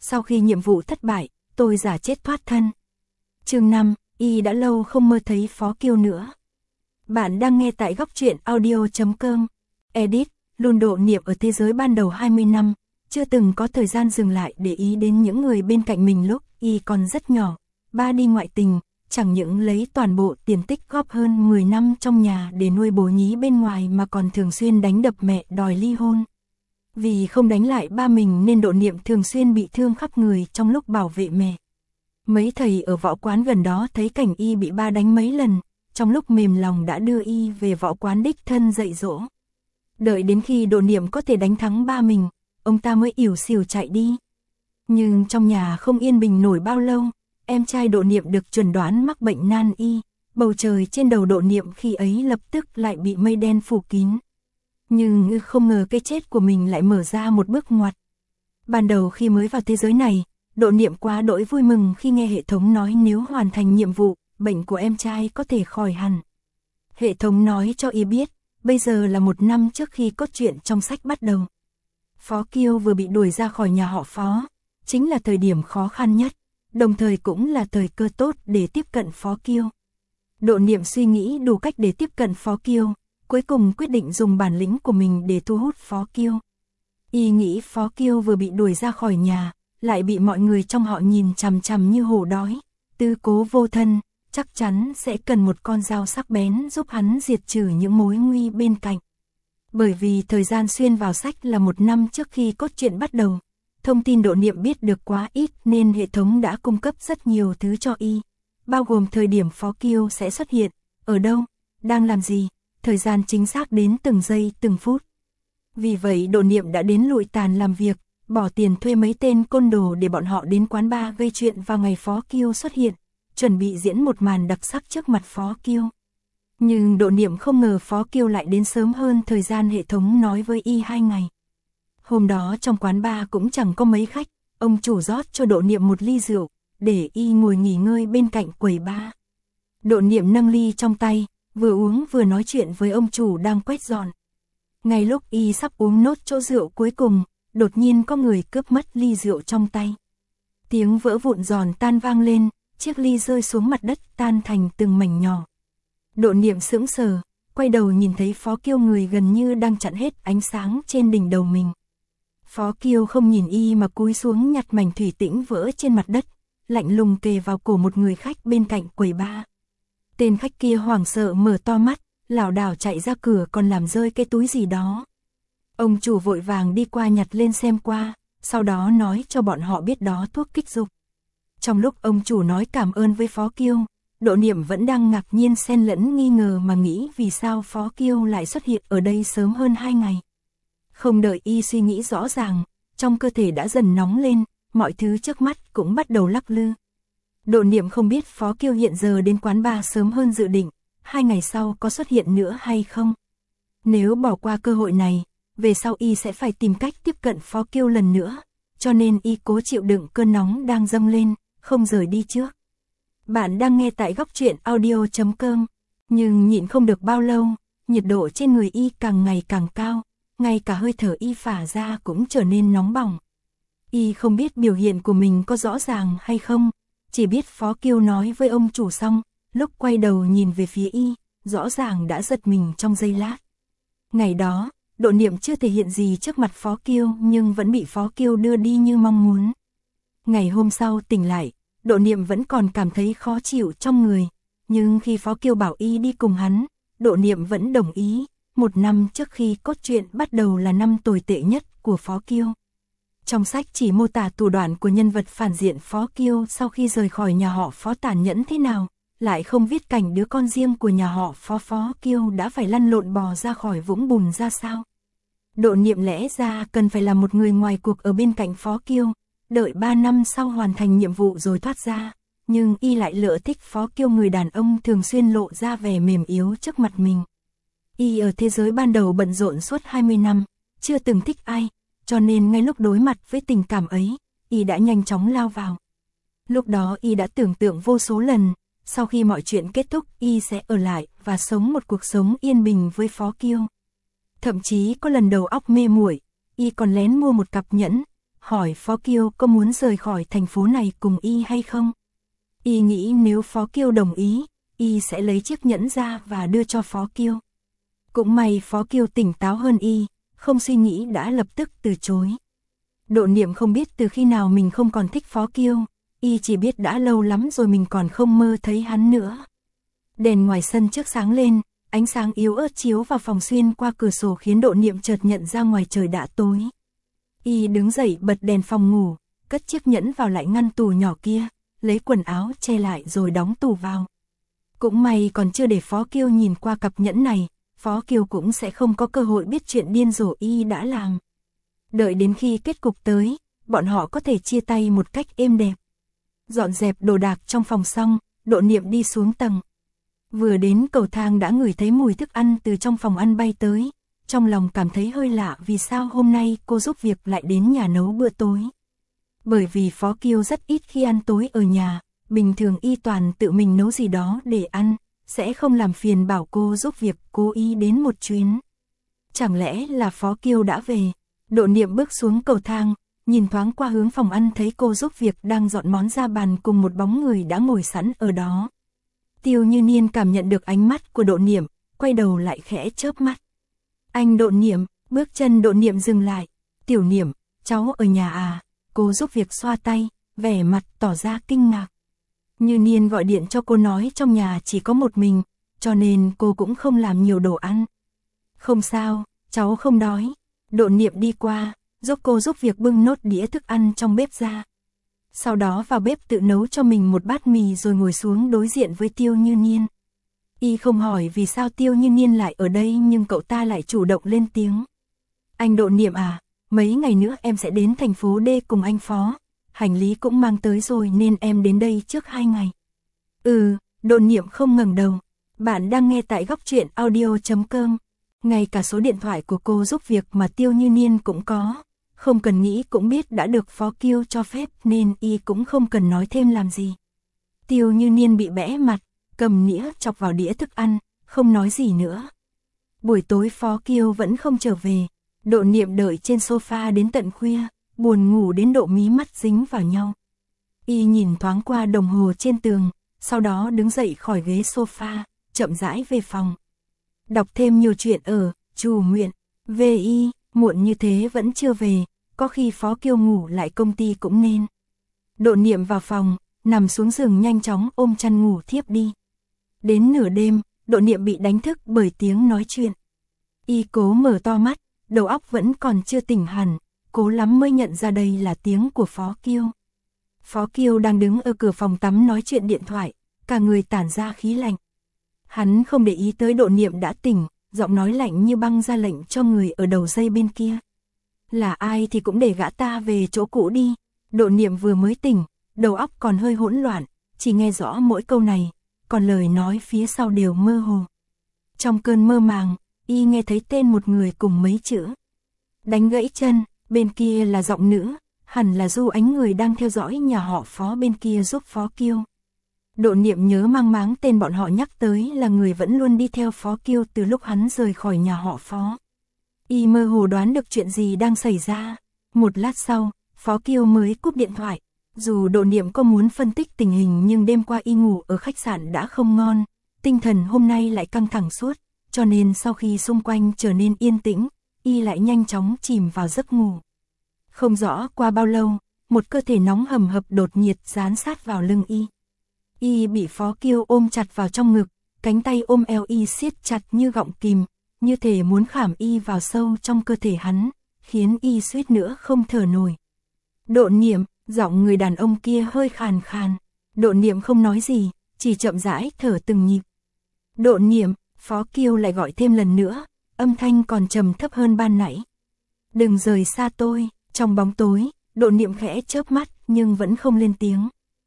Sau khi nhiệm vụ thất bại, tôi giả chết thoát thân. Chương 5, y đã lâu không mơ thấy Phó Kiêu nữa. Bạn đang nghe tại góc truyện audio.com. Edit, luôn độ niệm ở thế giới ban đầu 20 năm, chưa từng có thời gian dừng lại để ý đến những người bên cạnh mình lúc y còn rất nhỏ. Ba đi ngoại tình, chẳng những lấy toàn bộ tiền tích góp hơn 10 năm trong nhà để nuôi bố nhí bên ngoài mà còn thường xuyên đánh đập mẹ đòi ly hôn. Vì không đánh lại ba mình nên độ niệm thường xuyên bị thương khắp người trong lúc bảo vệ mẹ. Mấy thầy ở võ quán gần đó thấy cảnh y bị ba đánh mấy lần, trong lúc mềm lòng đã đưa y về võ quán đích thân dạy dỗ. Đợi đến khi độ niệm có thể đánh thắng ba mình, ông ta mới ỉu xìu chạy đi. Nhưng trong nhà không yên bình nổi bao lâu, em trai độ niệm được chuẩn đoán mắc bệnh nan y, bầu trời trên đầu độ niệm khi ấy lập tức lại bị mây đen phủ kín. Nhưng không ngờ cái chết của mình lại mở ra một bước ngoặt. Ban đầu khi mới vào thế giới này, độ niệm quá đỗi vui mừng khi nghe hệ thống nói nếu hoàn thành nhiệm vụ, bệnh của em trai có thể khỏi hẳn. Hệ thống nói cho y biết, bây giờ là 1 năm trước khi cốt truyện trong sách bắt đầu. Phó Kiêu vừa bị đuổi ra khỏi nhà họ Phó, chính là thời điểm khó khăn nhất, đồng thời cũng là thời cơ tốt để tiếp cận Phó Kiêu. Độ niệm suy nghĩ đủ cách để tiếp cận Phó Kiêu, cuối cùng quyết định dùng bản lĩnh của mình để thu hút Phó Kiêu. Y nghĩ Phó Kiêu vừa bị đuổi ra khỏi nhà, lại bị mọi người trong họ nhìn chằm chằm như hổ đói, tư cố vô thân, chắc chắn sẽ cần một con dao sắc bén giúp hắn diệt trừ những mối nguy bên cạnh. Bởi vì thời gian xuyên vào sách là 1 năm trước khi cốt truyện bắt đầu, thông tin độ niệm biết được quá ít nên hệ thống đã cung cấp rất nhiều thứ cho y, bao gồm thời điểm Phó Kiêu sẽ xuất hiện, ở đâu, đang làm gì, thời gian chính xác đến từng giây từng phút. Vì vậy độ niệm đã đến lụi tàn làm việc, bỏ tiền thuê mấy tên côn đồ để bọn họ đến quán bar gây chuyện vào ngày Phó Kiêu xuất hiện, chuẩn bị diễn một màn đặc sắc trước mặt Phó Kiêu. Nhưng độ niệm không ngờ Phó Kiêu lại đến sớm hơn thời gian hệ thống nói với y 2 ngày. Hôm đó trong quán bar cũng chẳng có mấy khách, ông chủ rót cho độ niệm một ly rượu, để y ngồi nghỉ ngơi bên cạnh quầy bar. Độ niệm nâng ly trong tay, vừa uống vừa nói chuyện với ông chủ đang quét dọn. Ngay lúc y sắp uống nốt chỗ rượu cuối cùng, đột nhiên có người cướp mất ly rượu trong tay. Tiếng vỡ vụn giòn tan vang lên, chiếc ly rơi xuống mặt đất tan thành từng mảnh nhỏ. Độ niệm sững sờ, quay đầu nhìn thấy Phó Kiêu người gần như đang chặn hết ánh sáng trên đỉnh đầu mình. Phó Kiêu không nhìn y mà cúi xuống nhặt mảnh thủy tĩnh vỡ trên mặt đất, lạnh lùng kề vào cổ một người khách bên cạnh quầy bar. Tên khách kia hoảng sợ mở to mắt, lảo đảo chạy ra cửa còn làm rơi cái túi gì đó. Ông chủ vội vàng đi qua nhặt lên xem qua, sau đó nói cho bọn họ biết đó thuốc kích dục. Trong lúc ông chủ nói cảm ơn với Phó Kiêu, độ niệm vẫn đang ngạc nhiên xen lẫn nghi ngờ mà nghĩ vì sao Phó Kiêu lại xuất hiện ở đây sớm hơn 2 ngày. Không đợi y suy nghĩ rõ ràng, trong cơ thể đã dần nóng lên, mọi thứ trước mắt cũng bắt đầu lắc lư. Độ niệm không biết Phó Kiêu hiện giờ đến quán bar sớm hơn dự định, 2 ngày sau có xuất hiện nữa hay không. Nếu bỏ qua cơ hội này, về sau y sẽ phải tìm cách tiếp cận Phó Kiêu lần nữa, cho nên y cố chịu đựng cơn nóng đang dâng lên, không rời đi trước. Bạn đang nghe tại góc truyện audio.com, nhưng nhịn không được bao lâu, nhiệt độ trên người y càng ngày càng cao, ngay cả hơi thở y phả ra cũng trở nên nóng bỏng. Y không biết biểu hiện của mình có rõ ràng hay không, chỉ biết Phó Kiêu nói với ông chủ xong, lúc quay đầu nhìn về phía y, rõ ràng đã giật mình trong giây lát. Ngày đó, độ niệm chưa thể hiện gì trước mặt Phó Kiêu nhưng vẫn bị Phó Kiêu đưa đi như mong muốn. Ngày hôm sau tỉnh lại, độ niệm vẫn còn cảm thấy khó chịu trong người, nhưng khi Phó Kiêu bảo y đi cùng hắn, độ niệm vẫn đồng ý. 1 năm trước khi cốt truyện bắt đầu là năm tồi tệ nhất của Phó Kiêu. Trong sách chỉ mô tả thủ đoạn của nhân vật phản diện Phó Kiêu sau khi rời khỏi nhà họ Phó tàn nhẫn thế nào, lại không viết cảnh đứa con riêng của nhà họ Phó Kiêu đã phải lăn lộn bò ra khỏi vũng bùn ra sao. Độ niệm lẽ ra cần phải là một người ngoài cuộc ở bên cạnh Phó Kiêu, đợi 3 năm sau hoàn thành nhiệm vụ rồi thoát ra, nhưng y lại lỡ thích Phó Kiêu người đàn ông thường xuyên lộ ra vẻ mềm yếu trước mặt mình. Y ở thế giới ban đầu bận rộn suốt 20 năm, chưa từng thích ai, cho nên ngay lúc đối mặt với tình cảm ấy, y đã nhanh chóng lao vào. Lúc đó y đã tưởng tượng vô số lần, sau khi mọi chuyện kết thúc y sẽ ở lại và sống một cuộc sống yên bình với Phó Kiêu. Thậm chí có lần đầu óc mê muội, y còn lén mua một cặp nhẫn, hỏi Phó Kiêu có muốn rời khỏi thành phố này cùng y hay không. Y nghĩ nếu Phó Kiêu đồng ý, y sẽ lấy chiếc nhẫn ra và đưa cho Phó Kiêu. Cũng may Phó Kiêu tỉnh táo hơn y, không suy nghĩ đã lập tức từ chối. Độ Niệm không biết từ khi nào mình không còn thích Phó Kiêu, y chỉ biết đã lâu lắm rồi mình còn không mơ thấy hắn nữa. Đèn ngoài sân trước sáng lên, ánh sáng yếu ớt chiếu vào phòng xuyên qua cửa sổ khiến Độ Niệm chợt nhận ra ngoài trời đã tối. Y đứng dậy bật đèn phòng ngủ, cất chiếc nhẫn vào lại ngăn tủ nhỏ kia, lấy quần áo che lại rồi đóng tủ vào. Cũng may còn chưa để Phó Kiêu nhìn qua cặp nhẫn này, Phó Kiêu cũng sẽ không có cơ hội biết chuyện điên rồ y đã làm. Đợi đến khi kết cục tới, bọn họ có thể chia tay một cách êm đẹp. Dọn dẹp đồ đạc trong phòng xong, Độ Niệm đi xuống tầng. Vừa đến cầu thang đã ngửi thấy mùi thức ăn từ trong phòng ăn bay tới, trong lòng cảm thấy hơi lạ vì sao hôm nay cô giúp việc lại đến nhà nấu bữa tối. Bởi vì Phó Kiêu rất ít khi ăn tối ở nhà, bình thường y toàn tự mình nấu gì đó để ăn, sẽ không làm phiền bảo cô giúp việc cố ý đến một chuyến. Chẳng lẽ là Phó Kiêu đã về? Độ Niệm bước xuống cầu thang, nhìn thoáng qua hướng phòng ăn thấy cô giúp việc đang dọn món ra bàn cùng một bóng người đã ngồi sẵn ở đó. Tiêu Như Niên cảm nhận được ánh mắt của Độ Niệm, quay đầu lại khẽ chớp mắt. Anh Độ Niệm, bước chân Độ Niệm dừng lại. Tiểu Niệm, cháu ở nhà à? Cô giúp việc xoa tay, vẻ mặt tỏ ra kinh ngạc. Như Niên gọi điện cho cô nói trong nhà chỉ có một mình, cho nên cô cũng không làm nhiều đồ ăn. Không sao, cháu không đói. Độ Niệm đi qua, giúp cô giúp việc bưng nốt đĩa thức ăn trong bếp ra. Sau đó vào bếp tự nấu cho mình một bát mì rồi ngồi xuống đối diện với Tiêu Như Niên. Y không hỏi vì sao Tiêu Như Niên lại ở đây nhưng cậu ta lại chủ động lên tiếng. Anh Độ Niệm à, mấy ngày nữa em sẽ đến thành phố D cùng anh Phó. Hành lý cũng mang tới rồi nên em đến đây trước 2 ngày. Độ Niệm không ngẩng đầu. Bạn đang nghe tại góc truyện audio.com. Ngay cả số điện thoại của cô giúp việc mà Tiêu Như Niên cũng có. Không cần nghĩ cũng biết đã được Phó Kiêu cho phép nên y cũng không cần nói thêm làm gì. Tiêu Như Niên bị bẽ mặt, cầm nĩa chọc vào đĩa thức ăn, không nói gì nữa. Buổi tối Phó Kiêu vẫn không trở về. Độ Niệm đợi trên sofa đến tận khuya, buồn ngủ đến độ mí mắt dính vào nhau. Y nhìn thoáng qua đồng hồ trên tường, sau đó đứng dậy khỏi ghế sofa, chậm rãi về phòng. Đọc thêm nhiều chuyện ở Trù Nguyện. VI, muộn như thế vẫn chưa về, có khi Phó Kiêu ngủ lại công ty cũng nên. Độ Niệm vào phòng, nằm xuống giường nhanh chóng ôm chăn ngủ thiếp đi. Đến nửa đêm, Độ Niệm bị đánh thức bởi tiếng nói chuyện. Y cố mở to mắt, đầu óc vẫn còn chưa tỉnh hẳn, cố lắm mới nhận ra đây là tiếng của Phó Kiêu. Phó Kiêu đang đứng ở cửa phòng tắm nói chuyện điện thoại, cả người tản ra khí lạnh. Hắn không để ý tới Độ Niệm đã tỉnh, giọng nói lạnh như băng ra lệnh cho người ở đầu dây bên kia. Là ai thì cũng để gã ta về chỗ cũ đi. Độ Niệm vừa mới tỉnh, đầu óc còn hơi hỗn loạn, chỉ nghe rõ mỗi câu này, còn lời nói phía sau đều mơ hồ. Trong cơn mơ màng, y nghe thấy tên một người cùng mấy chữ. Đánh gãy chân, bên kia là giọng nữ, hẳn là Du Ánh người đang theo dõi nhà họ Phó bên kia giúp Phó Kiêu. Độ Niệm nhớ mang máng tên bọn họ nhắc tới là người vẫn luôn đi theo Phó Kiêu từ lúc hắn rời khỏi nhà họ Phó. Y mơ hồ đoán được chuyện gì đang xảy ra. Một lát sau, Phó Kiêu mới cúp điện thoại. Dù Độ Niệm có muốn phân tích tình hình nhưng đêm qua y ngủ ở khách sạn đã không ngon, tinh thần hôm nay lại căng thẳng suốt, cho nên sau khi xung quanh trở nên yên tĩnh, y lại nhanh chóng chìm vào giấc ngủ. Không rõ qua bao lâu, một cơ thể nóng hầm hập đột nhiệt dán sát vào lưng y. Y bị Phó Kiêu ôm chặt vào trong ngực, cánh tay ôm eo y siết chặt như gọng kìm, như thể muốn khảm y vào sâu trong cơ thể hắn, khiến y suýt nữa không thở nổi. Độ Niệm, giọng người đàn ông kia hơi khàn khàn. Độ Niệm không nói gì, chỉ chậm rãi thở từng nhịp. Độ Niệm, Phó Kiêu lại gọi thêm lần nữa, âm thanh còn trầm thấp hơn ban nãy. Đừng rời xa tôi. Trong bóng tối, Độ Niệm khẽ chớp mắt nhưng vẫn không lên tiếng.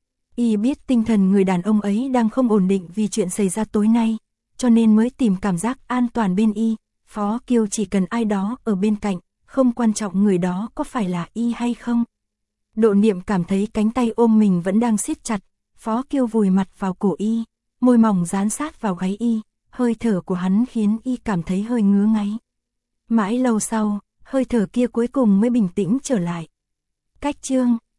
Y biết tinh thần người đàn ông ấy đang không ổn định vì chuyện xảy ra tối nay, cho nên mới tìm cảm giác an toàn bên y. Phó Kiêu chỉ cần ai đó ở bên cạnh, không quan trọng người đó có phải là y hay không. Độ Niệm cảm thấy cánh tay ôm mình vẫn đang siết chặt, Phó Kiêu vùi mặt vào cổ y, môi mỏng dán sát vào gáy y, hơi thở của hắn khiến y cảm thấy hơi ngứa ngáy. Mãi lâu sau, hơi thở kia cuối cùng mới bình tĩnh trở lại. Cách chương